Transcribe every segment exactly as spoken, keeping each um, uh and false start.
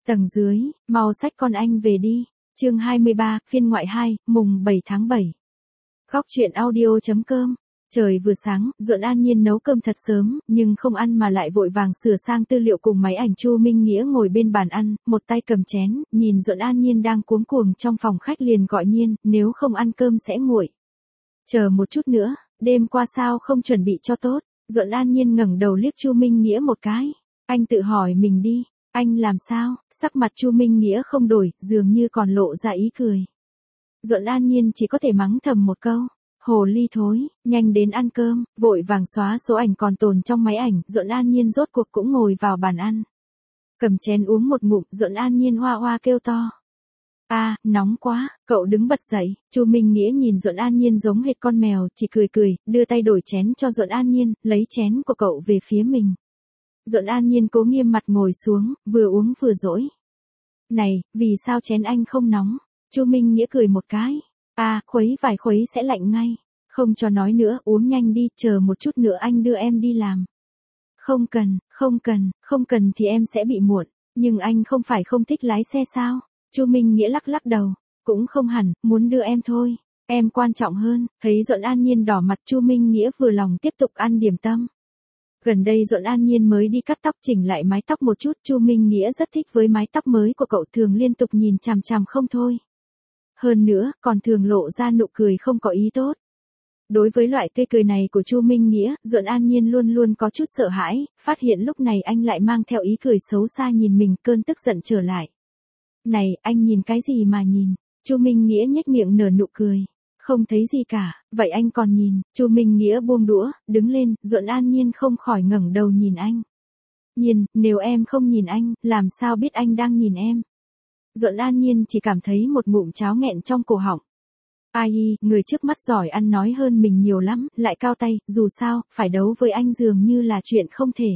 Tầng dưới, mau xách con anh về đi. Chương hai mươi ba, phiên ngoại hai, mùng bảy tháng bảy. Góc truyện audio chấm com. Trời vừa sáng, Duẫn An Nhiên nấu cơm thật sớm, nhưng không ăn mà lại vội vàng sửa sang tư liệu cùng máy ảnh. Chu Minh Nghĩa ngồi bên bàn ăn, một tay cầm chén, nhìn Duẫn An Nhiên đang cuống cuồng trong phòng khách liền gọi Nhiên, nếu không ăn cơm sẽ nguội. Chờ một chút nữa, đêm qua sao không chuẩn bị cho tốt. Duẫn An Nhiên ngẩng đầu liếc Chu Minh Nghĩa một cái. Anh tự hỏi mình đi, anh làm sao? Sắc mặt Chu Minh Nghĩa không đổi, dường như còn lộ ra ý cười. Duẫn An Nhiên chỉ có thể mắng thầm một câu. Hồ ly thối, nhanh đến ăn cơm, vội vàng xóa số ảnh còn tồn trong máy ảnh. Duẫn An Nhiên rốt cuộc cũng ngồi vào bàn ăn. Cầm chén uống một ngụm, Duẫn An Nhiên hoa hoa kêu to. A, à, nóng quá, cậu đứng bật dậy. Chu Minh Nghĩa nhìn Duẫn An Nhiên giống hệt con mèo, chỉ cười cười, đưa tay đổi chén cho Duẫn An Nhiên, lấy chén của cậu về phía mình. Duẫn An Nhiên cố nghiêm mặt ngồi xuống, vừa uống vừa dỗi. Này, vì sao chén anh không nóng? Chu Minh Nghĩa cười một cái. A, à, khuấy vài khuấy sẽ lạnh ngay. Không cho nói nữa, uống nhanh đi, chờ một chút nữa anh đưa em đi làm. Không cần, không cần, không cần thì em sẽ bị muộn. Nhưng anh không phải không thích lái xe sao? Chu Minh Nghĩa lắc lắc đầu. Cũng không hẳn, muốn đưa em thôi. Em quan trọng hơn. Thấy Duẫn An Nhiên đỏ mặt, Chu Minh Nghĩa vừa lòng tiếp tục ăn điểm tâm. Gần đây Duẫn An Nhiên mới đi cắt tóc chỉnh lại mái tóc một chút. Chu Minh Nghĩa rất thích với mái tóc mới của cậu, thường liên tục nhìn chằm chằm không thôi. Hơn nữa, còn thường lộ ra nụ cười không có ý tốt. Đối với loại tươi cười này của Chu Minh Nghĩa, Duẫn An Nhiên luôn luôn có chút sợ hãi, phát hiện lúc này anh lại mang theo ý cười xấu xa nhìn mình, cơn tức giận trở lại. Này, anh nhìn cái gì mà nhìn? Chu Minh Nghĩa nhếch miệng nở nụ cười. Không thấy gì cả, vậy anh còn nhìn? Chu Minh Nghĩa buông đũa, đứng lên, Duẫn An Nhiên không khỏi ngẩng đầu nhìn anh. Nhiên, nếu em không nhìn anh, làm sao biết anh đang nhìn em? Duẫn An Nhiên chỉ cảm thấy một ngụm cháo nghẹn trong cổ họng. Ai, người trước mắt giỏi ăn nói hơn mình nhiều lắm, lại cao tay, dù sao, phải đấu với anh dường như là chuyện không thể.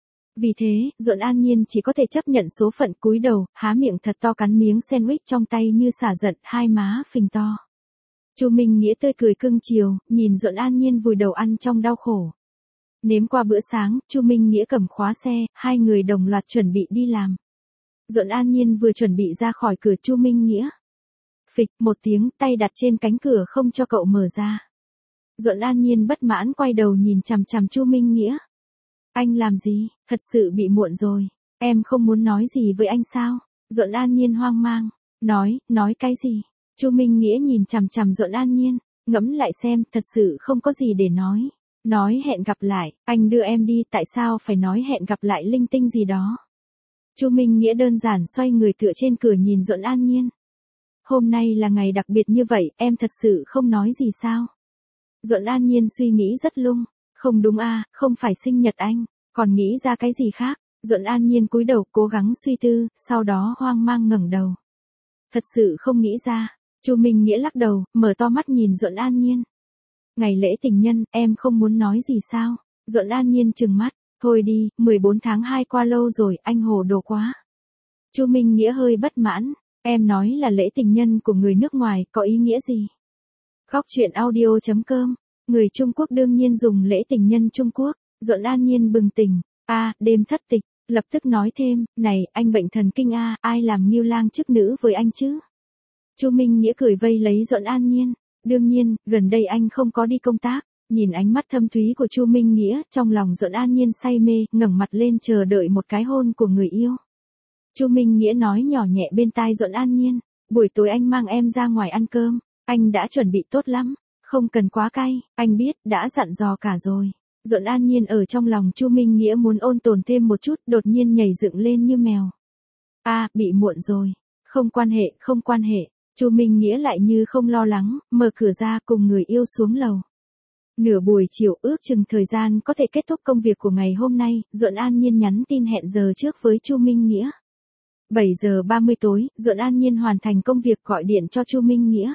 Vì thế, Duẫn An Nhiên chỉ có thể chấp nhận số phận, cúi đầu, há miệng thật to cắn miếng sandwich trong tay như xả giận, hai má phình to. Chu Minh Nghĩa tươi cười cưng chiều, nhìn Duẫn An Nhiên vùi đầu ăn trong đau khổ. Nếm qua bữa sáng, Chu Minh Nghĩa cầm khóa xe, hai người đồng loạt chuẩn bị đi làm. Duẫn An Nhiên vừa chuẩn bị ra khỏi cửa, Chu Minh Nghĩa. Phịch một tiếng, tay đặt trên cánh cửa không cho cậu mở ra. Duẫn An Nhiên bất mãn quay đầu nhìn chằm chằm Chu Minh Nghĩa. Anh làm gì? Thật sự bị muộn rồi. Em không muốn nói gì với anh sao? Duẫn An Nhiên hoang mang. Nói, nói cái gì? Chu Minh Nghĩa nhìn chằm chằm Duẫn An Nhiên, ngẫm lại xem, thật sự không có gì để nói. Nói hẹn gặp lại, anh đưa em đi, tại sao phải nói hẹn gặp lại linh tinh gì đó? Chu Minh Nghĩa đơn giản xoay người tựa trên cửa nhìn Duẫn An Nhiên. Hôm nay là ngày đặc biệt như vậy, em thật sự không nói gì sao? Duẫn An Nhiên suy nghĩ rất lung. Không đúng a, không phải sinh nhật anh, còn nghĩ ra cái gì khác? Duẫn An Nhiên cúi đầu cố gắng suy tư, sau đó hoang mang ngẩng đầu. Thật sự không nghĩ ra. Chu Minh Nghĩa lắc đầu, mở to mắt nhìn Duẫn An Nhiên. Ngày lễ tình nhân, em không muốn nói gì sao? Duẫn An Nhiên trừng mắt. Thôi đi, mười bốn tháng hai qua lâu rồi, anh hồ đồ quá. Chu Minh Nghĩa hơi bất mãn. Em nói là lễ tình nhân của người nước ngoài, có ý nghĩa gì? Góc truyện audio chấm com. Người Trung Quốc đương nhiên dùng lễ tình nhân Trung Quốc. Duẫn An Nhiên bừng tỉnh. A, à, đêm thất tịch. Lập tức nói thêm, này, anh bệnh thần kinh a, à, ai làm nghiêu lang chức nữ với anh chứ? Chu Minh Nghĩa cười vây lấy Duẫn An Nhiên. Đương nhiên, gần đây anh không có đi công tác. Nhìn ánh mắt thâm thúy của Chu Minh Nghĩa, trong lòng Duẫn An Nhiên say mê, ngẩng mặt lên chờ đợi một cái hôn của người yêu. Chu Minh Nghĩa nói nhỏ nhẹ bên tai Duẫn An Nhiên, buổi tối anh mang em ra ngoài ăn cơm, anh đã chuẩn bị tốt lắm, không cần quá cay, anh biết, đã dặn dò cả rồi. Duẫn An Nhiên ở trong lòng Chu Minh Nghĩa muốn ôn tồn thêm một chút, đột nhiên nhảy dựng lên như mèo. A, à, bị muộn rồi, không quan hệ, không quan hệ. Chu Minh Nghĩa lại như không lo lắng, mở cửa ra cùng người yêu xuống lầu. Nửa buổi chiều, ước chừng thời gian có thể kết thúc công việc của ngày hôm nay, Duẫn An Nhiên nhắn tin hẹn giờ trước với Chu Minh Nghĩa. bảy giờ ba mươi tối, Duẫn An Nhiên hoàn thành công việc gọi điện cho Chu Minh Nghĩa.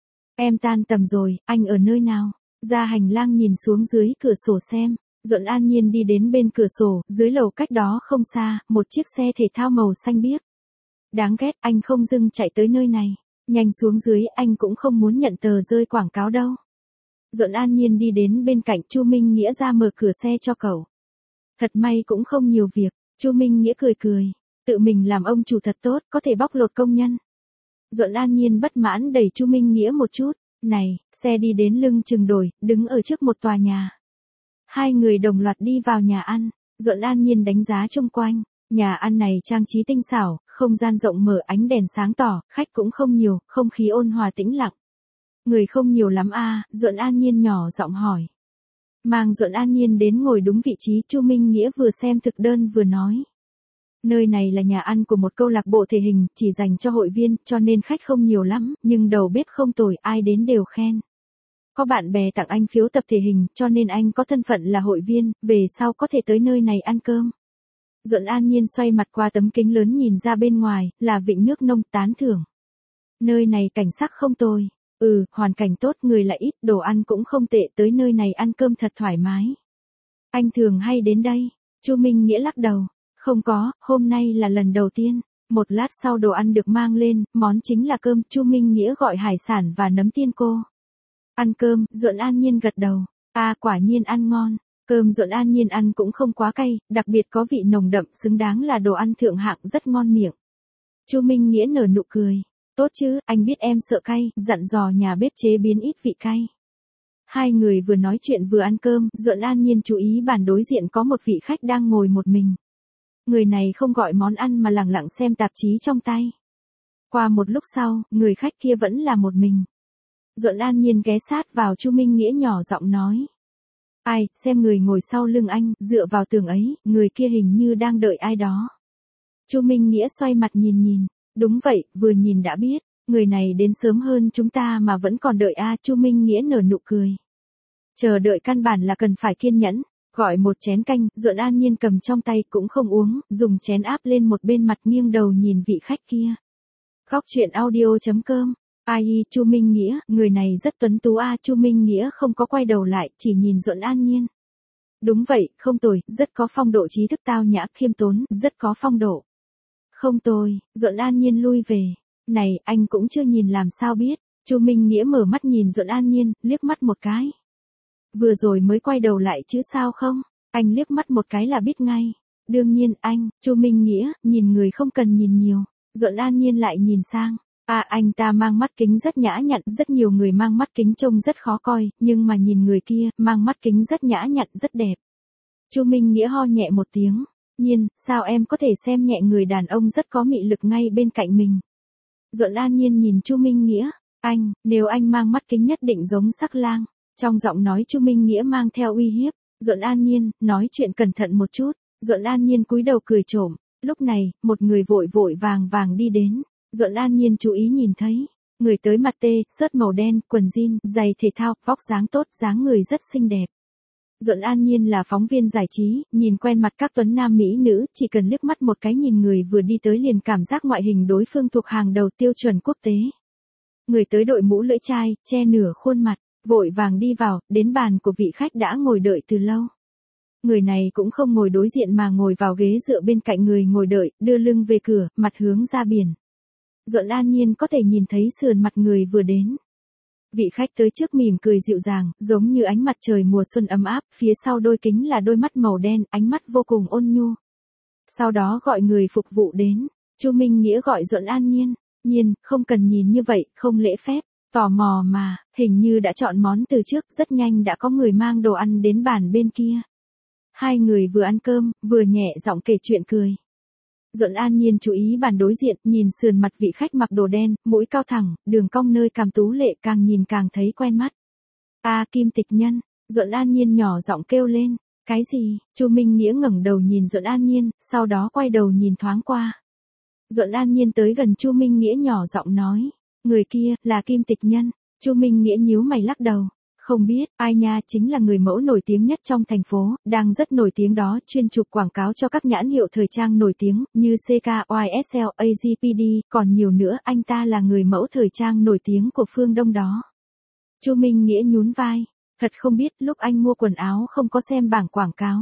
Em tan tầm rồi, anh ở nơi nào? Ra hành lang nhìn xuống dưới cửa sổ xem. Duẫn An Nhiên đi đến bên cửa sổ, dưới lầu cách đó không xa, một chiếc xe thể thao màu xanh biếc. Đáng ghét, anh không dưng chạy tới nơi này. Nhanh xuống dưới, anh cũng không muốn nhận tờ rơi quảng cáo đâu. Duẫn An Nhiên đi đến bên cạnh Chu Minh Nghĩa ra mở cửa xe cho cậu. Thật may cũng không nhiều việc, Chu Minh Nghĩa cười cười. Tự mình làm ông chủ thật tốt, có thể bóc lột công nhân. Duẫn An Nhiên bất mãn đẩy Chu Minh Nghĩa một chút. Này, xe đi đến lưng chừng đồi, đứng ở trước một tòa nhà. Hai người đồng loạt đi vào nhà ăn. Duẫn An Nhiên đánh giá xung quanh. Nhà ăn này trang trí tinh xảo, không gian rộng mở, ánh đèn sáng tỏ, khách cũng không nhiều, không khí ôn hòa tĩnh lặng. Người không nhiều lắm a, à, Duẫn An Nhiên nhỏ giọng hỏi. Mang Duẫn An Nhiên đến ngồi đúng vị trí, Chu Minh Nghĩa vừa xem thực đơn vừa nói. Nơi này là nhà ăn của một câu lạc bộ thể hình, chỉ dành cho hội viên, cho nên khách không nhiều lắm, nhưng đầu bếp không tồi, ai đến đều khen. Có bạn bè tặng anh phiếu tập thể hình, cho nên anh có thân phận là hội viên, về sau có thể tới nơi này ăn cơm. Duẫn An Nhiên xoay mặt qua tấm kính lớn nhìn ra bên ngoài, là vịnh nước nông, tán thưởng. Nơi này cảnh sắc không tồi. Ừ, hoàn cảnh tốt, người lại ít, đồ ăn cũng không tệ, tới nơi này ăn cơm thật thoải mái. Anh thường hay đến đây. Chu Minh Nghĩa lắc đầu. Không có, hôm nay là lần đầu tiên. Một lát sau đồ ăn được mang lên, món chính là cơm, Chu Minh Nghĩa gọi hải sản và nấm tiên cô. Ăn cơm, Duẫn An Nhiên gật đầu. À, quả nhiên ăn ngon. Cơm Duẫn An Nhiên ăn cũng không quá cay, đặc biệt có vị nồng đậm, xứng đáng là đồ ăn thượng hạng, rất ngon miệng. Chu Minh Nghĩa nở nụ cười. Tốt chứ, anh biết em sợ cay, dặn dò nhà bếp chế biến ít vị cay. Hai người vừa nói chuyện vừa ăn cơm, Duẫn An Nhiên chú ý bàn đối diện có một vị khách đang ngồi một mình. Người này không gọi món ăn mà lẳng lặng xem tạp chí trong tay. Qua một lúc sau, người khách kia vẫn là một mình. Duẫn An Nhiên ghé sát vào Chu Minh Nghĩa nhỏ giọng nói. Ai, xem người ngồi sau lưng anh, dựa vào tường ấy, người kia hình như đang đợi ai đó. Chu Minh Nghĩa xoay mặt nhìn nhìn. Đúng vậy, vừa nhìn đã biết, người này đến sớm hơn chúng ta mà vẫn còn đợi a. Chu Minh Nghĩa nở nụ cười. Chờ đợi căn bản là cần phải kiên nhẫn. Gọi một chén canh, Duẫn An Nhiên cầm trong tay cũng không uống, dùng chén áp lên một bên mặt, nghiêng đầu nhìn vị khách kia. Góc truyện audio chấm com. Ai, Chu Minh Nghĩa, người này rất tuấn tú a. Chu Minh Nghĩa không có quay đầu lại, chỉ nhìn Duẫn An Nhiên. Đúng vậy, không tồi, rất có phong độ, trí thức tao nhã, khiêm tốn, rất có phong độ. Không tồi, Duẫn An Nhiên lui về. Này, anh cũng chưa nhìn làm sao biết. Chu Minh Nghĩa mở mắt nhìn Duẫn An Nhiên, liếc mắt một cái. Vừa rồi mới quay đầu lại chứ sao không? Anh liếc mắt một cái là biết ngay. Đương nhiên anh, Chu Minh Nghĩa, nhìn người không cần nhìn nhiều. Duẫn An Nhiên lại nhìn sang. À, anh ta mang mắt kính rất nhã nhặn, rất nhiều người mang mắt kính trông rất khó coi, nhưng mà nhìn người kia, mang mắt kính rất nhã nhặn, rất đẹp. Chu Minh Nghĩa ho nhẹ một tiếng. Nhiên, sao em có thể xem nhẹ người đàn ông rất có mị lực ngay bên cạnh mình? Duẫn An Nhiên nhìn Chu Minh Nghĩa. Anh, nếu anh mang mắt kính nhất định giống sắc lang. Trong giọng nói Chu Minh Nghĩa mang theo uy hiếp. Duẫn An Nhiên, nói chuyện cẩn thận một chút. Duẫn An Nhiên cúi đầu cười trộm. Lúc này, một người vội vội vàng vàng đi đến. Duẫn An Nhiên chú ý nhìn thấy. Người tới mặt tê, sớt màu đen, quần jean, giày thể thao, vóc dáng tốt, dáng người rất xinh đẹp. Duẫn An Nhiên là phóng viên giải trí, nhìn quen mặt các tuấn nam mỹ nữ, chỉ cần liếc mắt một cái nhìn người vừa đi tới liền cảm giác ngoại hình đối phương thuộc hàng đầu tiêu chuẩn quốc tế. Người tới đội mũ lưỡi chai, che nửa khuôn mặt, vội vàng đi vào, đến bàn của vị khách đã ngồi đợi từ lâu. Người này cũng không ngồi đối diện mà ngồi vào ghế dựa bên cạnh người ngồi đợi, đưa lưng về cửa, mặt hướng ra biển. Duẫn An Nhiên có thể nhìn thấy sườn mặt người vừa đến. Vị khách tới trước mỉm cười dịu dàng, giống như ánh mặt trời mùa xuân ấm áp, phía sau đôi kính là đôi mắt màu đen, ánh mắt vô cùng ôn nhu. Sau đó gọi người phục vụ đến. Chu Minh Nghĩa gọi Duẫn An Nhiên. Nhiên, không cần nhìn như vậy, không lễ phép. Tò mò mà, hình như đã chọn món từ trước, rất nhanh đã có người mang đồ ăn đến bàn bên kia. Hai người vừa ăn cơm, vừa nhẹ giọng kể chuyện cười. Duẫn An Nhiên chú ý bàn đối diện, nhìn sườn mặt vị khách mặc đồ đen, mũi cao thẳng, đường cong nơi cằm tú lệ, càng nhìn càng thấy quen mắt. À, Kim Tịch Nhân. Duẫn An Nhiên nhỏ giọng kêu lên. Cái gì? Chu Minh Nghĩa ngẩng đầu nhìn Duẫn An Nhiên, sau đó quay đầu nhìn thoáng qua. Duẫn An Nhiên tới gần Chu Minh Nghĩa nhỏ giọng nói. Người kia, là Kim Tịch Nhân. Chu Minh Nghĩa nhíu mày lắc đầu. Không biết, ai nha, chính là người mẫu nổi tiếng nhất trong thành phố, đang rất nổi tiếng đó, chuyên chụp quảng cáo cho các nhãn hiệu thời trang nổi tiếng, như xê ca, Y S L, A G P D, còn nhiều nữa, anh ta là người mẫu thời trang nổi tiếng của phương Đông đó. Chu Minh Nghĩa nhún vai, thật không biết, lúc anh mua quần áo không có xem bảng quảng cáo.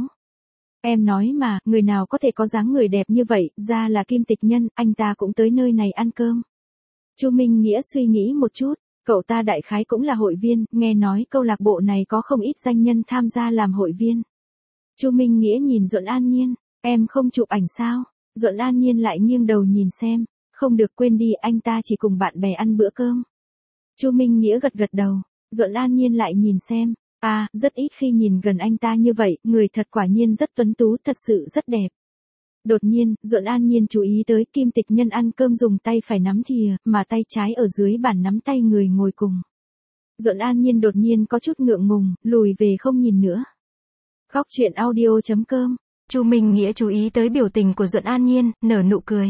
Em nói mà, người nào có thể có dáng người đẹp như vậy, ra là Kim Tịch Nhân, anh ta cũng tới nơi này ăn cơm. Chu Minh Nghĩa suy nghĩ một chút. Cậu ta đại khái cũng là hội viên, nghe nói câu lạc bộ này có không ít danh nhân tham gia làm hội viên. Chu Minh Nghĩa nhìn Duẫn An Nhiên, em không chụp ảnh sao? Duẫn An Nhiên lại nghiêng đầu nhìn xem, không được quên đi, anh ta chỉ cùng bạn bè ăn bữa cơm. Chu Minh Nghĩa gật gật đầu, Duẫn An Nhiên lại nhìn xem, à, rất ít khi nhìn gần anh ta như vậy, người thật quả nhiên rất tuấn tú, thật sự rất đẹp. Đột nhiên, Duẫn An Nhiên chú ý tới Kim Tịch Nhân ăn cơm dùng tay phải nắm thìa, mà tay trái ở dưới bàn nắm tay người ngồi cùng. Duẫn An Nhiên đột nhiên có chút ngượng ngùng, lùi về không nhìn nữa. Góc truyện audio chấm com. Chu Minh Nghĩa chú ý tới biểu tình của Duẫn An Nhiên, nở nụ cười.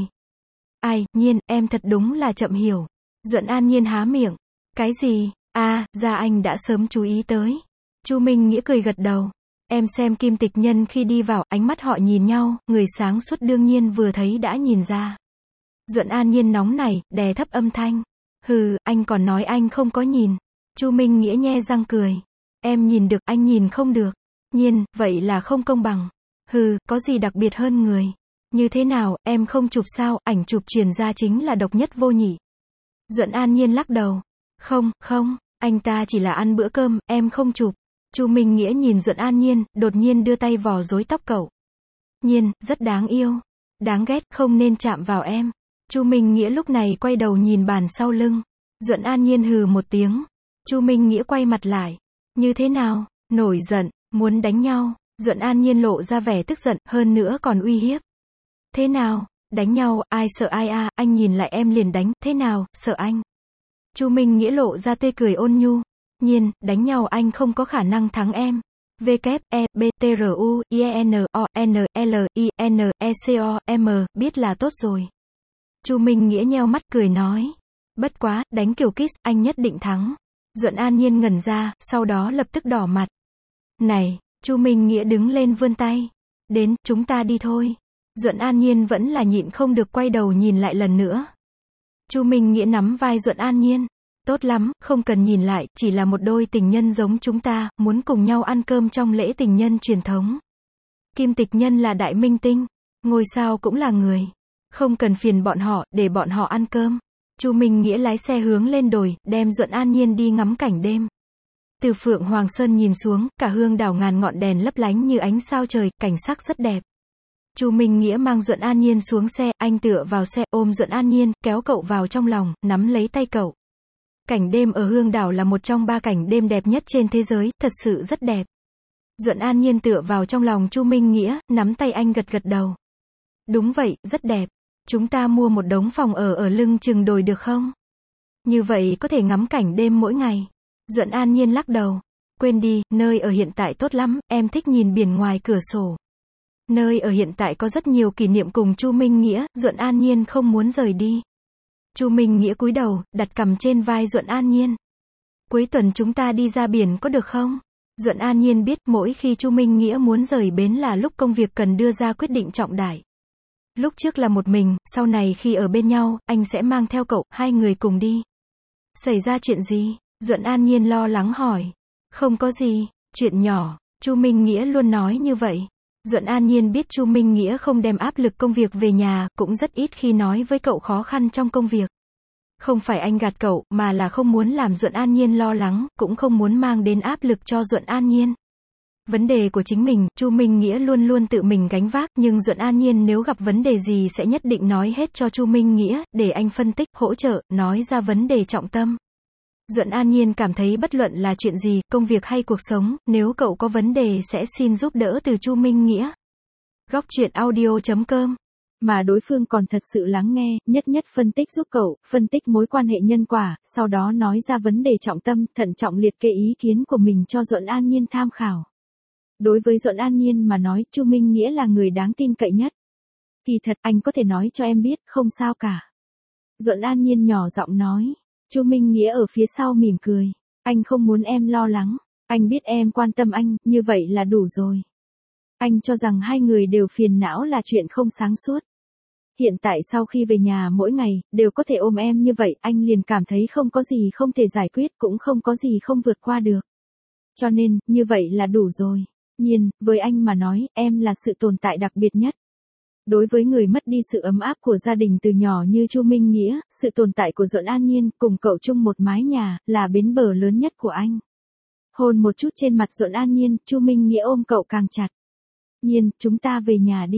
Ai, Nhiên, em thật đúng là chậm hiểu. Duẫn An Nhiên há miệng. Cái gì? À, ra anh đã sớm chú ý tới. Chu Minh Nghĩa cười gật đầu. Em xem Kim Tịch Nhân khi đi vào, ánh mắt họ nhìn nhau, người sáng suốt đương nhiên vừa thấy đã nhìn ra. Duẫn An Nhiên nóng nảy, đè thấp âm thanh. Hừ, anh còn nói anh không có nhìn. Chu Minh Nghĩa nhe răng cười. Em nhìn được, anh nhìn không được. Nhiên, vậy là không công bằng. Hừ, có gì đặc biệt hơn người. Như thế nào, em không chụp sao, ảnh chụp truyền ra chính là độc nhất vô nhị. Duẫn An Nhiên lắc đầu. Không, không, anh ta chỉ là ăn bữa cơm, em không chụp. Chu Minh Nghĩa nhìn Duẫn An Nhiên, đột nhiên đưa tay vò rối tóc cậu. Nhiên, rất đáng yêu. Đáng ghét, không nên chạm vào em. Chu Minh Nghĩa lúc này quay đầu nhìn bàn sau lưng. Duẫn An Nhiên hừ một tiếng. Chu Minh Nghĩa quay mặt lại. Như thế nào? Nổi giận, muốn đánh nhau. Duẫn An Nhiên lộ ra vẻ tức giận, hơn nữa còn uy hiếp. Thế nào? Đánh nhau, ai sợ ai à, anh nhìn lại em liền đánh, thế nào, sợ anh? Chu Minh Nghĩa lộ ra tê cười ôn nhu. Nhiên, đánh nhau anh không có khả năng thắng em. W, E, B, T, R, U, I, N, O, N, L, I, N, E, C, O, M, biết là tốt rồi. Chu Minh Nghĩa nheo mắt cười nói. Bất quá, đánh kiểu kiss, anh nhất định thắng. Duẫn An Nhiên ngẩn ra, sau đó lập tức đỏ mặt. Này, Chu Minh Nghĩa đứng lên vươn tay. Đến, chúng ta đi thôi. Duẫn An Nhiên vẫn là nhịn không được quay đầu nhìn lại lần nữa. Chu Minh Nghĩa nắm vai Duẫn An Nhiên. Tốt lắm, không cần nhìn lại, chỉ là một đôi tình nhân giống chúng ta, muốn cùng nhau ăn cơm trong lễ tình nhân truyền thống. Kim Tịch Nhân là đại minh tinh, ngôi sao cũng là người. Không cần phiền bọn họ, để bọn họ ăn cơm. Chu Minh Nghĩa lái xe hướng lên đồi, đem Duẫn An Nhiên đi ngắm cảnh đêm. Từ Phượng Hoàng Sơn nhìn xuống, cả hương đảo ngàn ngọn đèn lấp lánh như ánh sao trời, cảnh sắc rất đẹp. Chu Minh Nghĩa mang Duẫn An Nhiên xuống xe, anh tựa vào xe, ôm Duẫn An Nhiên, kéo cậu vào trong lòng, nắm lấy tay cậu. Cảnh đêm ở hương đảo là một trong ba cảnh đêm đẹp nhất trên thế giới, thật sự rất đẹp. Duẫn An Nhiên tựa vào trong lòng Chu Minh Nghĩa, nắm tay anh gật gật đầu. Đúng vậy, rất đẹp. Chúng ta mua một đống phòng ở ở lưng chừng đồi được không? Như vậy có thể ngắm cảnh đêm mỗi ngày. Duẫn An Nhiên lắc đầu. Quên đi, nơi ở hiện tại tốt lắm, em thích nhìn biển ngoài cửa sổ. Nơi ở hiện tại có rất nhiều kỷ niệm cùng Chu Minh Nghĩa, Duẫn An Nhiên không muốn rời đi. Chu Minh Nghĩa cúi đầu, đặt cằm trên vai Duẫn An Nhiên. Cuối tuần chúng ta đi ra biển có được không? Duẫn An Nhiên biết mỗi khi Chu Minh Nghĩa muốn rời bến là lúc công việc cần đưa ra quyết định trọng đại. Lúc trước là một mình, sau này khi ở bên nhau, anh sẽ mang theo cậu, hai người cùng đi. Xảy ra chuyện gì? Duẫn An Nhiên lo lắng hỏi. Không có gì, chuyện nhỏ, Chu Minh Nghĩa luôn nói như vậy. Duẫn An Nhiên biết Chu Minh Nghĩa không đem áp lực công việc về nhà, cũng rất ít khi nói với cậu khó khăn trong công việc. Không phải anh gạt cậu, mà là không muốn làm Duẫn An Nhiên lo lắng, cũng không muốn mang đến áp lực cho Duẫn An Nhiên. Vấn đề của chính mình, Chu Minh Nghĩa luôn luôn tự mình gánh vác, nhưng Duẫn An Nhiên nếu gặp vấn đề gì sẽ nhất định nói hết cho Chu Minh Nghĩa, để anh phân tích, hỗ trợ, nói ra vấn đề trọng tâm. Duẫn An Nhiên cảm thấy bất luận là chuyện gì, công việc hay cuộc sống, nếu cậu có vấn đề sẽ xin giúp đỡ từ Chu Minh Nghĩa. Góc truyện audio chấm com. Mà đối phương còn thật sự lắng nghe, nhất nhất phân tích giúp cậu, phân tích mối quan hệ nhân quả, sau đó nói ra vấn đề trọng tâm, thận trọng liệt kê ý kiến của mình cho Duẫn An Nhiên tham khảo. Đối với Duẫn An Nhiên mà nói, Chu Minh Nghĩa là người đáng tin cậy nhất. Kỳ thật, anh có thể nói cho em biết, không sao cả. Duẫn An Nhiên nhỏ giọng nói. Chu Minh Nghĩa ở phía sau mỉm cười. Anh không muốn em lo lắng. Anh biết em quan tâm anh, như vậy là đủ rồi. Anh cho rằng hai người đều phiền não là chuyện không sáng suốt. Hiện tại sau khi về nhà mỗi ngày, đều có thể ôm em như vậy, anh liền cảm thấy không có gì không thể giải quyết, cũng không có gì không vượt qua được. Cho nên, như vậy là đủ rồi. Nhiên, với anh mà nói, em là sự tồn tại đặc biệt nhất. Đối với người mất đi sự ấm áp của gia đình từ nhỏ như Chu Minh Nghĩa, sự tồn tại của Duẫn An Nhiên, cùng cậu chung một mái nhà, là bến bờ lớn nhất của anh. Hôn một chút trên mặt Duẫn An Nhiên, Chu Minh Nghĩa ôm cậu càng chặt. Nhiên, chúng ta về nhà đi.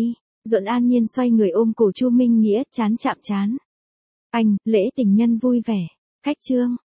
Duẫn An Nhiên xoay người ôm cổ Chu Minh Nghĩa, chán chạm chán. Anh, lễ tình nhân vui vẻ. Khách trương.